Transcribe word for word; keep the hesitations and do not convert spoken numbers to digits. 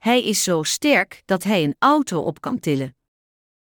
Hij is zo sterk dat hij een auto op kan tillen.